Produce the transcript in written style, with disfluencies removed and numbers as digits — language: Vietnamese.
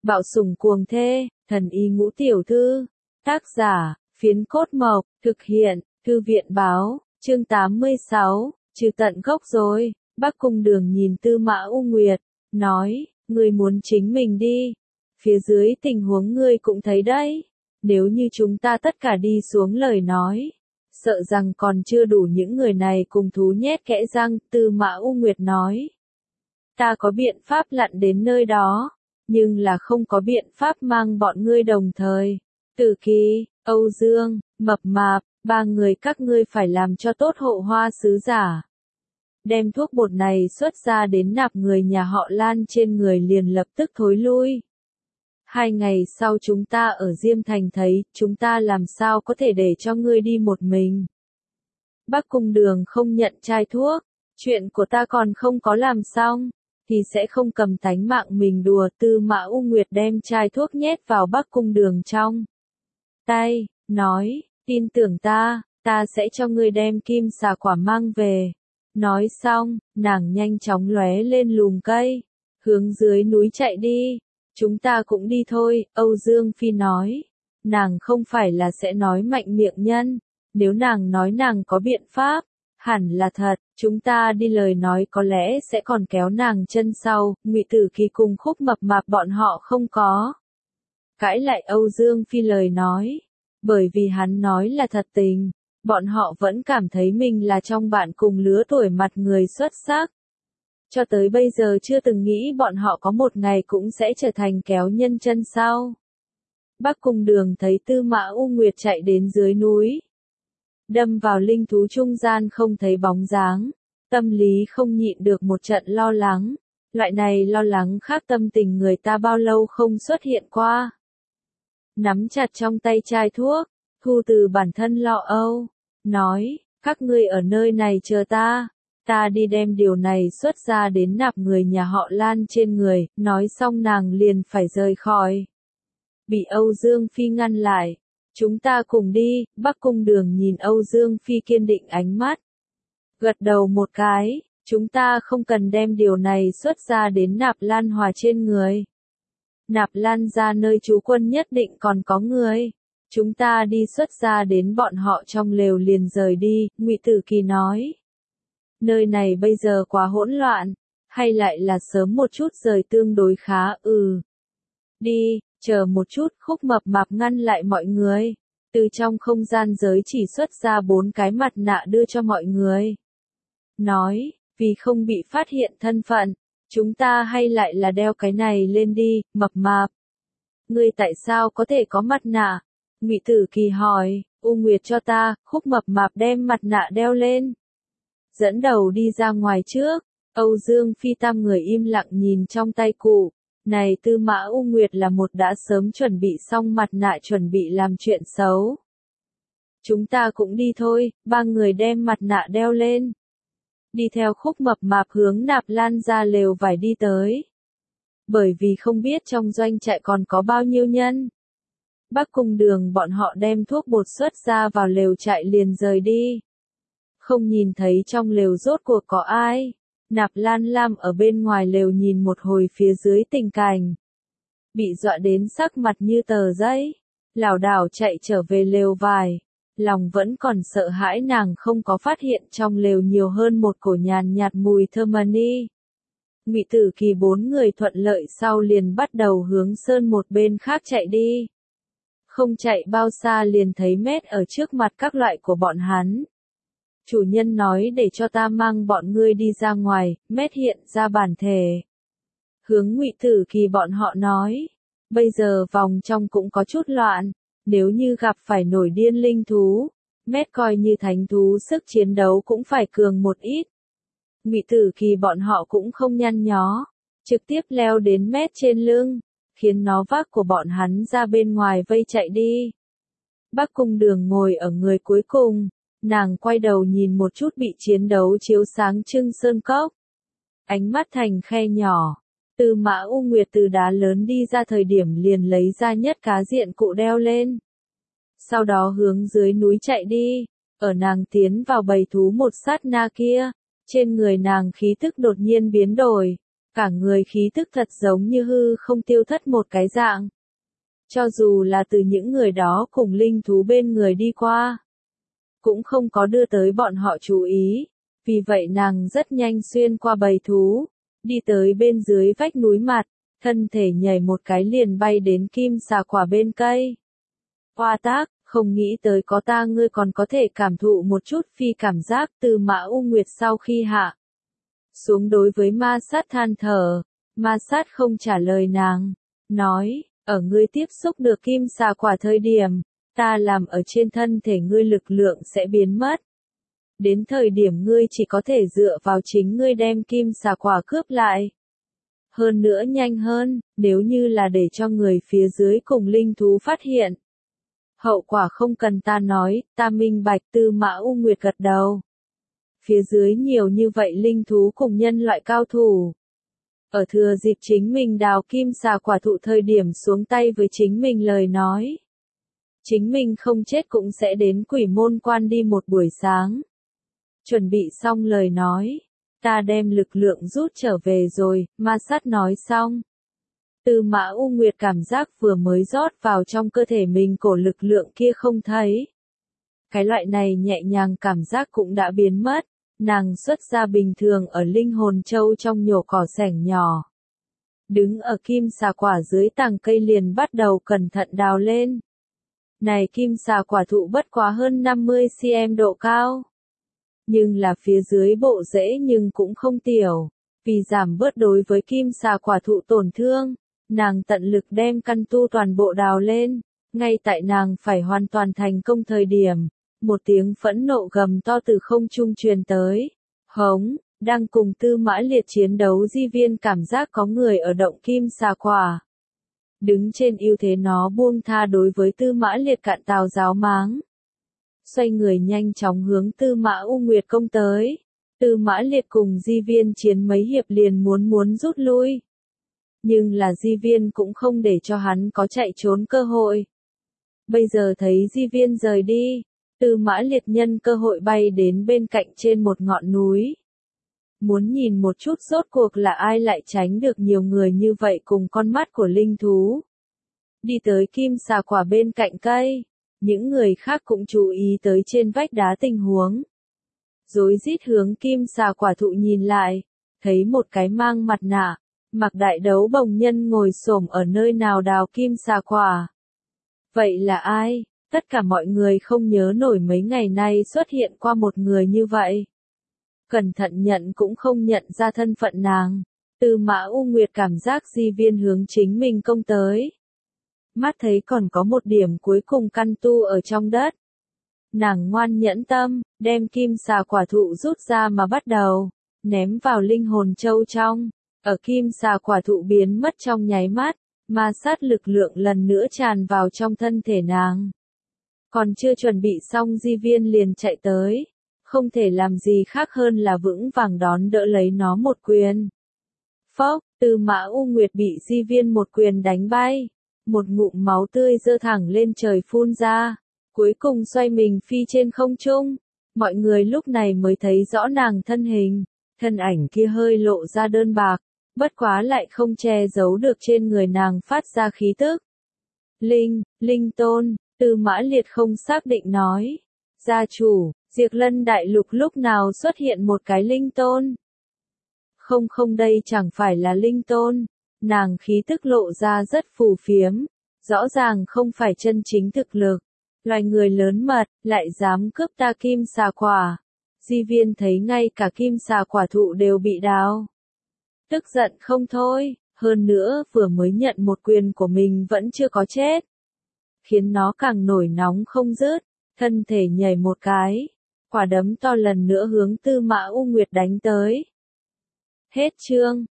Bạo sủng cuồng thê, thần y ngũ tiểu thư. Tác giả, Phiến Cốt Mộc, thực hiện, Thư viện báo, chương 86, trừ tận gốc rồi. Bắc Cung Đường nhìn Tư Mã U Nguyệt, nói, ngươi muốn chính mình đi. Phía dưới tình huống ngươi cũng thấy đấy. Nếu như chúng ta tất cả đi xuống lời nói, sợ rằng còn chưa đủ những người này cùng thú nhét kẽ răng, Tư Mã U Nguyệt nói. Ta có biện pháp lặn đến nơi đó, nhưng là không có biện pháp mang bọn ngươi đồng thời. Tử Kỳ, Âu Dương, Mập Mạp, ba người các ngươi phải làm cho tốt hộ hoa sứ giả. Đem thuốc bột này xuất ra đến nạp người nhà họ Lan trên người liền lập tức thối lui. 2 ngày sau chúng ta ở Diêm Thành thấy, chúng ta làm sao có thể để cho ngươi đi một mình. Bắc Cung Đường không nhận chai thuốc, chuyện của ta còn không có làm xong, thì sẽ không cầm tánh mạng mình đùa. Tư Mã U Nguyệt đem chai thuốc nhét vào Bắc Cung Đường trong tay, nói, tin tưởng ta sẽ cho ngươi đem kim xà quả mang về. Nói xong, nàng nhanh chóng lóe lên lùm cây, hướng dưới núi chạy đi. Chúng ta cũng đi thôi, Âu Dương Phi nói. Nàng không phải là sẽ nói mạnh miệng nhân, nếu nàng nói nàng có biện pháp, hẳn là thật, chúng ta đi lời nói có lẽ sẽ còn kéo nàng chân sau. Ngụy Tử Kỳ cùng Khúc Mập Mạp bọn họ không có cãi lại Âu Dương Phi lời nói, bởi vì hắn nói là thật tình, bọn họ vẫn cảm thấy mình là trong bạn cùng lứa tuổi mặt người xuất sắc. Cho tới bây giờ chưa từng nghĩ bọn họ có một ngày cũng sẽ trở thành kéo nhân chân sau. Bắc Cung Đường thấy Tư Mã U Nguyệt chạy đến dưới núi, đâm vào linh thú trung gian không thấy bóng dáng, tâm lý không nhịn được một trận lo lắng. Loại này lo lắng khác tâm tình người ta bao lâu không xuất hiện qua. Nắm chặt trong tay chai thuốc, thu từ bản thân lo âu, nói, các ngươi ở nơi này chờ ta đi đem điều này xuất ra đến nạp người nhà họ Lan trên người. Nói xong nàng liền phải rời khỏi. Bị Âu Dương Phi ngăn lại, chúng ta cùng đi. Bắc Cung Đường nhìn Âu Dương Phi kiên định ánh mắt, gật đầu một cái, chúng ta không cần đem điều này xuất ra đến Nạp Lan Hòa trên người. Nạp Lan ra nơi trú quân nhất định còn có người. Chúng ta đi xuất ra đến bọn họ trong lều liền rời đi. Ngụy Tử Kỳ nói, nơi này bây giờ quá hỗn loạn, hay lại là sớm một chút rời tương đối khá. Đi, chờ một chút. Khúc Mập Mạp ngăn lại mọi người, từ trong không gian giới chỉ xuất ra 4 cái mặt nạ đưa cho mọi người. Nói, vì không bị phát hiện thân phận, chúng ta hay lại là đeo cái này lên đi. Mập Mạp, ngươi tại sao có thể có mặt nạ? Ngụy Tử Kỳ hỏi. U Nguyệt cho ta. Khúc Mập Mạp đem mặt nạ đeo lên, dẫn đầu đi ra ngoài trước. Âu Dương Phi tam người im lặng nhìn trong tay cụ. Này Tư Mã U Nguyệt là một đã sớm chuẩn bị xong mặt nạ chuẩn bị làm chuyện xấu. Chúng ta cũng đi thôi. 3 người đem mặt nạ đeo lên, đi theo Khúc Mập Mạp hướng Nạp Lan ra lều vải đi tới. Bởi vì không biết trong doanh trại còn có bao nhiêu nhân, Bắc Cung Đường bọn họ đem thuốc bột xuất ra vào lều trại liền rời đi. Không nhìn thấy trong lều rốt cuộc có ai. Nạp Lan Lam ở bên ngoài lều nhìn một hồi phía dưới tình cảnh, bị dọa đến sắc mặt như tờ giấy, lảo đảo chạy trở về lều vải. Lòng vẫn còn sợ hãi nàng không có phát hiện trong lều nhiều hơn một cổ nhàn nhạt mùi thơm mani. Ngụy Tử Kỳ 4 người thuận lợi sau liền bắt đầu hướng sơn một bên khác chạy đi. Không chạy bao xa liền thấy Mét ở trước mặt các loại của bọn hắn. Chủ nhân nói để cho ta mang bọn ngươi đi ra ngoài. Mét hiện ra bản thể, hướng Ngụy Tử Kỳ bọn họ nói, bây giờ vòng trong cũng có chút loạn, nếu như gặp phải nổi điên linh thú, Mét coi như thánh thú sức chiến đấu cũng phải cường một ít. Ngụy Tử Kỳ bọn họ cũng không nhăn nhó, trực tiếp leo đến Mét trên lưng, khiến nó vác của bọn hắn ra bên ngoài vây chạy đi. Bắc Cung Đường ngồi ở người cuối cùng, nàng quay đầu nhìn một chút bị chiến đấu chiếu sáng trưng sơn cốc, ánh mắt thành khe nhỏ. Tư Mã U Nguyệt từ đá lớn đi ra thời điểm liền lấy ra nhất cá diện cụ đeo lên, sau đó hướng dưới núi chạy đi. Ở nàng tiến vào bầy thú một sát na kia, trên người nàng khí tức đột nhiên biến đổi, cả người khí tức thật giống như hư không tiêu thất một cái dạng. Cho dù là từ những người đó cùng linh thú bên người đi qua, cũng không có đưa tới bọn họ chú ý, vì vậy nàng rất nhanh xuyên qua bầy thú, đi tới bên dưới vách núi mặt, thân thể nhảy một cái liền bay đến kim xà quả bên cây. Hoa tác, không nghĩ tới có ta ngươi còn có thể cảm thụ một chút phi cảm giác. Từ Mã U Nguyệt sau khi hạ xuống đối với ma sát than thở, ma sát không trả lời nàng, nói, ở ngươi tiếp xúc được kim xà quả thời điểm, ta làm ở trên thân thể ngươi lực lượng sẽ biến mất. Đến thời điểm ngươi chỉ có thể dựa vào chính ngươi đem kim xà quả cướp lại. Hơn nữa nhanh hơn, nếu như là để cho người phía dưới cùng linh thú phát hiện. Hậu quả không cần ta nói, ta minh bạch. Tư Mã U Nguyệt gật đầu. Phía dưới nhiều như vậy linh thú cùng nhân loại cao thủ. Ở thừa dịp chính mình đào kim xà quả thụ thời điểm xuống tay với chính mình lời nói. Chính mình không chết cũng sẽ đến Quỷ Môn Quan đi một buổi sáng. Chuẩn bị xong lời nói, ta đem lực lượng rút trở về rồi, ma sát nói xong. Tư Mã U Nguyệt cảm giác vừa mới rót vào trong cơ thể mình cổ lực lượng kia không thấy. Cái loại này nhẹ nhàng cảm giác cũng đã biến mất, nàng xuất ra bình thường ở linh hồn châu trong nhổ cỏ sẻng nhỏ. Đứng ở kim xà quả dưới tàng cây liền bắt đầu cẩn thận đào lên. Này kim xà quả thụ bất quá hơn 50 cm độ cao. Nhưng là phía dưới bộ rễ nhưng cũng không tiểu. Vì giảm bớt đối với kim xà quả thụ tổn thương, nàng tận lực đem căn tu toàn bộ đào lên. Ngay tại nàng phải hoàn toàn thành công thời điểm, một tiếng phẫn nộ gầm to từ không trung truyền tới. Hống, đang cùng Tư Mã Liệt chiến đấu Di Viên cảm giác có người ở động kim xà quả. Đứng trên ưu thế nó buông tha đối với Tư Mã Liệt cạn tào giáo máng. Xoay người nhanh chóng hướng Tư Mã U Nguyệt công tới. Tư Mã Liệt cùng Di Viên chiến mấy hiệp liền muốn rút lui. Nhưng là Di Viên cũng không để cho hắn có chạy trốn cơ hội. Bây giờ thấy Di Viên rời đi, Tư Mã Liệt nhân cơ hội bay đến bên cạnh trên một ngọn núi. Muốn nhìn một chút rốt cuộc là ai lại tránh được nhiều người như vậy cùng con mắt của linh thú. Đi tới kim xà quả bên cạnh cây, những người khác cũng chú ý tới trên vách đá tình huống. Rối rít hướng kim xà quả thụ nhìn lại, thấy một cái mang mặt nạ, mặc đại đấu bồng nhân ngồi xổm ở nơi nào đào kim xà quả. Vậy là ai? Tất cả mọi người không nhớ nổi mấy ngày nay xuất hiện qua một người như vậy. Cẩn thận nhận cũng không nhận ra thân phận nàng. Tư Mã U Nguyệt cảm giác Di Viên hướng chính mình công tới. Mắt thấy còn có một điểm cuối cùng căn tu ở trong đất. Nàng ngoan nhẫn tâm, đem kim xà quả thụ rút ra mà bắt đầu, ném vào linh hồn châu trong. Ở kim xà quả thụ biến mất trong nháy mắt, ma sát lực lượng lần nữa tràn vào trong thân thể nàng. Còn chưa chuẩn bị xong Di Viên liền chạy tới. Không thể làm gì khác hơn là vững vàng đón đỡ lấy nó một quyền. Phốc, Tư Mã U Nguyệt bị Di Viên một quyền đánh bay. Một ngụm máu tươi dơ thẳng lên trời phun ra. Cuối cùng xoay mình phi trên không trung. Mọi người lúc này mới thấy rõ nàng thân hình. Thân ảnh kia hơi lộ ra đơn bạc. Bất quá lại không che giấu được trên người nàng phát ra khí tức. Linh tôn, Tư Mã Liệt không xác định nói. Gia chủ, Diệt Lân Đại Lục lúc nào xuất hiện một cái linh tôn? Không đây chẳng phải là linh tôn. Nàng khí tức lộ ra rất phù phiếm. Rõ ràng không phải chân chính thực lực. Loài người lớn mật, lại dám cướp ta kim xà quả. Di Viên thấy ngay cả kim xà quả thụ đều bị đào. Tức giận không thôi, hơn nữa vừa mới nhận một quyền của mình vẫn chưa có chết. Khiến nó càng nổi nóng không dứt, thân thể nhảy một cái. Quả đấm to lần nữa hướng Tư Mã U Nguyệt đánh tới. Hết chương.